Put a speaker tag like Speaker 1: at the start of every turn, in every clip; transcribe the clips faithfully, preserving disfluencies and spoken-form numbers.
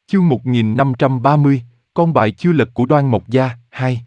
Speaker 1: Chương một nghìn năm trăm ba mươi, con bài chưa lật của Đoan Mộc Gia, hai.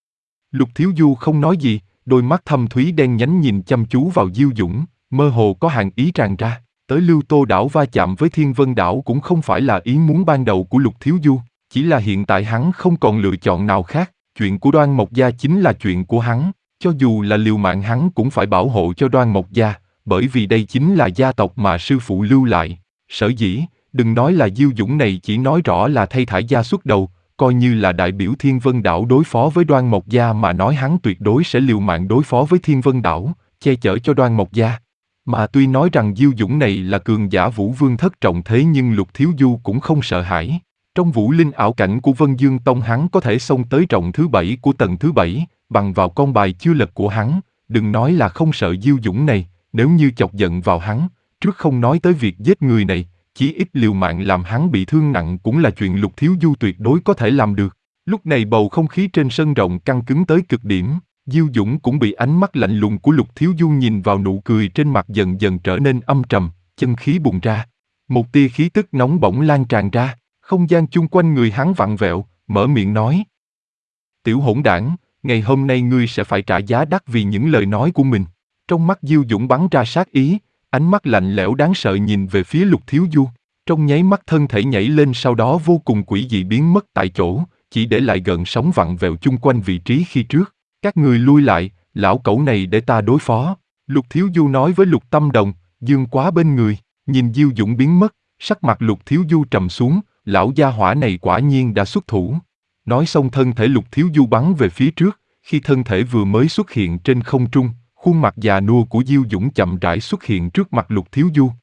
Speaker 1: Lục Thiếu Du không nói gì, đôi mắt thâm thúy đen nhánh nhìn chăm chú vào Diêu Dũng, mơ hồ có hàng ý tràn ra. Tới Lưu Tô đảo va chạm với Thiên Vân đảo cũng không phải là ý muốn ban đầu của Lục Thiếu Du, chỉ là hiện tại hắn không còn lựa chọn nào khác. Chuyện của Đoan Mộc Gia chính là chuyện của hắn, cho dù là liều mạng hắn cũng phải bảo hộ cho Đoan Mộc Gia, bởi vì đây chính là gia tộc mà sư phụ lưu lại. Sở dĩ, đừng nói là Diêu Dũng này chỉ nói rõ là thay Thải Gia xuất đầu, coi như là đại biểu Thiên Vân đảo đối phó với Đoan Mộc Gia mà nói hắn tuyệt đối sẽ liều mạng đối phó với Thiên Vân đảo, che chở cho Đoan Mộc Gia. Mà tuy nói rằng Diêu Dũng này là cường giả Vũ Vương thất trọng thế nhưng Lục Thiếu Du cũng không sợ hãi. Trong vũ linh ảo cảnh của Vân Dương Tông hắn có thể xông tới trọng thứ bảy của tầng thứ bảy, bằng vào con bài chưa lật của hắn, đừng nói là không sợ Diêu Dũng này, nếu như chọc giận vào hắn, trước không nói tới việc giết người này, chí ít liều mạng làm hắn bị thương nặng cũng là chuyện Lục Thiếu Du tuyệt đối có thể làm được. Lúc này bầu không khí trên sân rộng căng cứng tới cực điểm, Diêu Dũng cũng bị ánh mắt lạnh lùng của Lục Thiếu Du nhìn vào, nụ cười trên mặt dần dần trở nên âm trầm, chân khí bùng ra. Một tia khí tức nóng bỏng lan tràn ra, không gian chung quanh người hắn vặn vẹo, mở miệng nói. Tiểu hỗn đảng, ngày hôm nay ngươi sẽ phải trả giá đắt vì những lời nói của mình. Trong mắt Diêu Dũng bắn ra sát ý, ánh mắt lạnh lẽo đáng sợ nhìn về phía Lục Thiếu Du. Trong nháy mắt thân thể nhảy lên, sau đó vô cùng quỷ dị biến mất tại chỗ, chỉ để lại gợn sóng vặn vẹo chung quanh vị trí khi trước. Các người lui lại, lão cẩu này để ta đối phó. Lục Thiếu Du nói với Lục Tâm Đồng, Dương Quá bên người, nhìn Diêu Dũng biến mất, sắc mặt Lục Thiếu Du trầm xuống, lão gia hỏa này quả nhiên đã xuất thủ. Nói xong thân thể Lục Thiếu Du bắn về phía trước, khi thân thể vừa mới xuất hiện trên không trung, khuôn mặt già nua của Diêu Dũng chậm rãi xuất hiện trước mặt Lục Thiếu Du.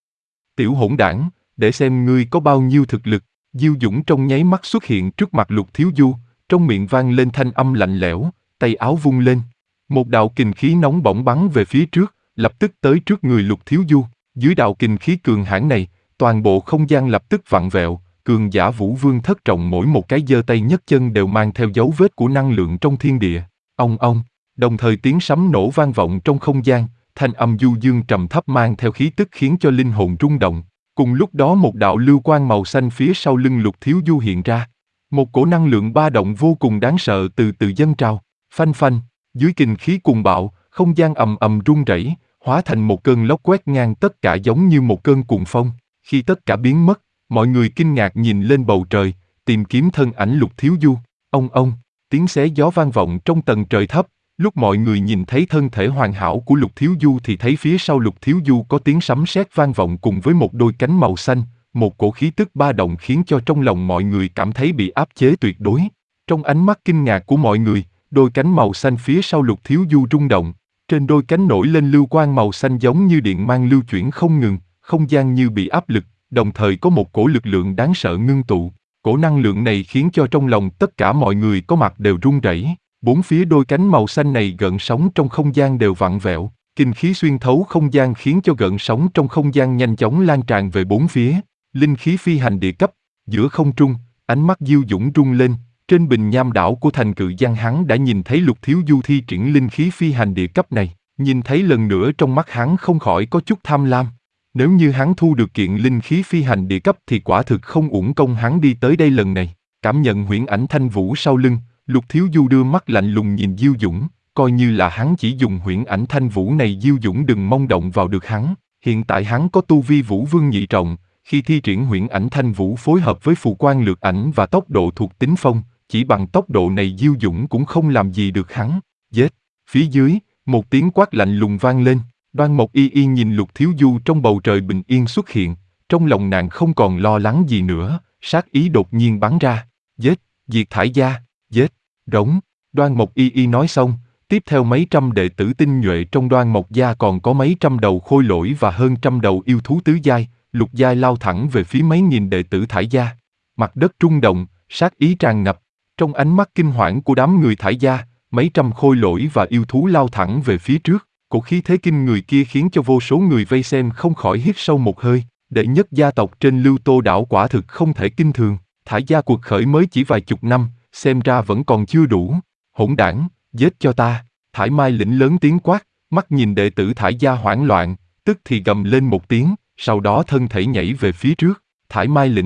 Speaker 1: Tiểu hỗn đảng, để xem ngươi có bao nhiêu thực lực. Diêu Dũng trong nháy mắt xuất hiện trước mặt Lục Thiếu Du, trong miệng vang lên thanh âm lạnh lẽo, tay áo vung lên. Một đạo kình khí nóng bỏng bắn về phía trước, lập tức tới trước người Lục Thiếu Du. Dưới đạo kình khí cường hãn này, toàn bộ không gian lập tức vặn vẹo, cường giả Vũ Vương thất trọng mỗi một cái giơ tay nhấc chân đều mang theo dấu vết của năng lượng trong thiên địa. Ong ong, đồng thời tiếng sấm nổ vang vọng trong không gian, thanh âm du dương trầm thấp mang theo khí tức khiến cho linh hồn rung động. Cùng lúc đó một đạo lưu quang màu xanh phía sau lưng Lục Thiếu Du hiện ra. Một cổ năng lượng ba động vô cùng đáng sợ từ từ dâng trào, phanh phanh, dưới kình khí cuồng bạo, không gian ầm ầm rung rẩy, hóa thành một cơn lốc quét ngang tất cả giống như một cơn cuồng phong. Khi tất cả biến mất, mọi người kinh ngạc nhìn lên bầu trời, tìm kiếm thân ảnh Lục Thiếu Du. Ông ông, tiếng xé gió vang vọng trong tầng trời thấp. Lúc mọi người nhìn thấy thân thể hoàn hảo của Lục Thiếu Du thì thấy phía sau Lục Thiếu Du có tiếng sấm sét vang vọng cùng với một đôi cánh màu xanh, một cổ khí tức ba động khiến cho trong lòng mọi người cảm thấy bị áp chế tuyệt đối. Trong ánh mắt kinh ngạc của mọi người, đôi cánh màu xanh phía sau Lục Thiếu Du rung động, trên đôi cánh nổi lên lưu quang màu xanh giống như điện mang lưu chuyển không ngừng, không gian như bị áp lực, đồng thời có một cổ lực lượng đáng sợ ngưng tụ. Cổ năng lượng này khiến cho trong lòng tất cả mọi người có mặt đều run rẩy. Bốn phía đôi cánh màu xanh này gợn sóng trong không gian đều vặn vẹo, kinh khí xuyên thấu không gian khiến cho gợn sóng trong không gian nhanh chóng lan tràn về bốn phía. Linh khí phi hành địa cấp, giữa không trung, ánh mắt Diêu Dũng rung lên, trên bình nham đảo của thành Cự Giang hắn đã nhìn thấy Lục Thiếu Du thi triển linh khí phi hành địa cấp này, nhìn thấy lần nữa trong mắt hắn không khỏi có chút tham lam. Nếu như hắn thu được kiện linh khí phi hành địa cấp thì quả thực không uổng công hắn đi tới đây lần này. Cảm nhận huyễn ảnh thanh vũ sau lưng, Lục Thiếu Du đưa mắt lạnh lùng nhìn Diêu Dũng, coi như là hắn chỉ dùng huyễn ảnh thanh vũ này Diêu Dũng đừng mong động vào được hắn. Hiện tại hắn có tu vi Vũ Vương nhị trọng, khi thi triển huyễn ảnh thanh vũ phối hợp với phù quang lược ảnh và tốc độ thuộc tính phong, chỉ bằng tốc độ này Diêu Dũng cũng không làm gì được hắn. Giết! Phía dưới, một tiếng quát lạnh lùng vang lên. Đoan Mộc Y Y nhìn Lục Thiếu Du trong bầu trời bình yên xuất hiện, trong lòng nàng không còn lo lắng gì nữa, sát ý đột nhiên bắn ra. Giết! Diệt Thải Gia! Giết! Rống! Đoan Mộc Y Y nói xong, tiếp theo mấy trăm đệ tử tinh nhuệ trong Đoan Mộc Gia còn có mấy trăm đầu khôi lỗi và hơn trăm đầu yêu thú tứ giai, lục giai lao thẳng về phía mấy nghìn đệ tử Thải Gia. Mặt đất rung động, sát ý tràn ngập, trong ánh mắt kinh hoảng của đám người Thải Gia, mấy trăm khôi lỗi và yêu thú lao thẳng về phía trước. Cổ khí thế kinh người kia khiến cho vô số người vây xem không khỏi hít sâu một hơi. Đệ nhất gia tộc trên Lưu Tô đảo quả thực không thể kinh thường. Thải Gia cuộc khởi mới chỉ vài chục năm, xem ra vẫn còn chưa đủ. Hỗn đảng, giết cho ta! Thải Mai Lĩnh lớn tiếng quát, mắt nhìn đệ tử Thải Gia hoảng loạn, tức thì gầm lên một tiếng, sau đó thân thể nhảy về phía trước. Thải Mai Lĩnh,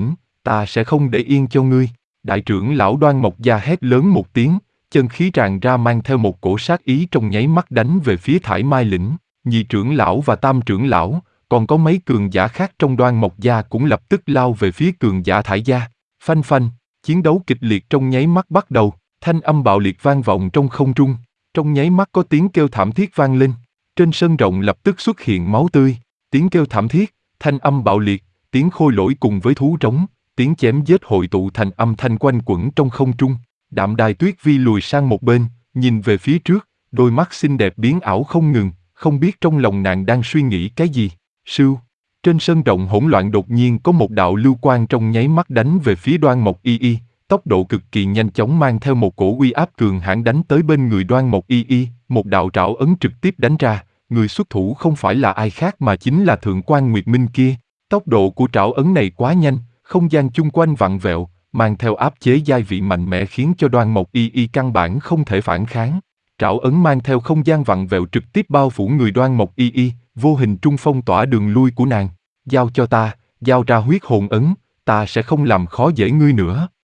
Speaker 1: ta sẽ không để yên cho ngươi. Đại trưởng lão Đoan Mộc Gia hét lớn một tiếng, chân khí tràn ra mang theo một cổ sát ý trong nháy mắt đánh về phía Thải Mai Lĩnh. Nhị trưởng lão và tam trưởng lão, còn có mấy cường giả khác trong Đoan Mộc Gia cũng lập tức lao về phía cường giả Thải Gia. Phanh phanh, chiến đấu kịch liệt trong nháy mắt bắt đầu, thanh âm bạo liệt vang vọng trong không trung. Trong nháy mắt có tiếng kêu thảm thiết vang lên, trên sân rộng lập tức xuất hiện máu tươi, tiếng kêu thảm thiết, thanh âm bạo liệt, tiếng khôi lỗi cùng với thú trống, tiếng chém giết hội tụ thành âm thanh quanh quẩn trong không trung. Đạm Đài Tuyết Vi lùi sang một bên, nhìn về phía trước, đôi mắt xinh đẹp biến ảo không ngừng, không biết trong lòng nàng đang suy nghĩ cái gì. Sưu, trên sân rộng hỗn loạn đột nhiên có một đạo lưu quang trong nháy mắt đánh về phía Đoan Mộc Y Y, tốc độ cực kỳ nhanh chóng mang theo một cổ uy áp cường hãn đánh tới bên người Đoan Mộc Y Y, một đạo trảo ấn trực tiếp đánh ra, người xuất thủ không phải là ai khác mà chính là Thượng quan Nguyệt Minh kia. Tốc độ của trảo ấn này quá nhanh, không gian chung quanh vặn vẹo, mang theo áp chế giai vị mạnh mẽ khiến cho Đoan Mộc Y Y căn bản không thể phản kháng. Trảo ấn mang theo không gian vặn vẹo trực tiếp bao phủ người Đoan Mộc Y Y, vô hình trung phong tỏa đường lui của nàng. Giao cho ta, giao ra huyết hồn ấn, ta sẽ không làm khó dễ ngươi nữa.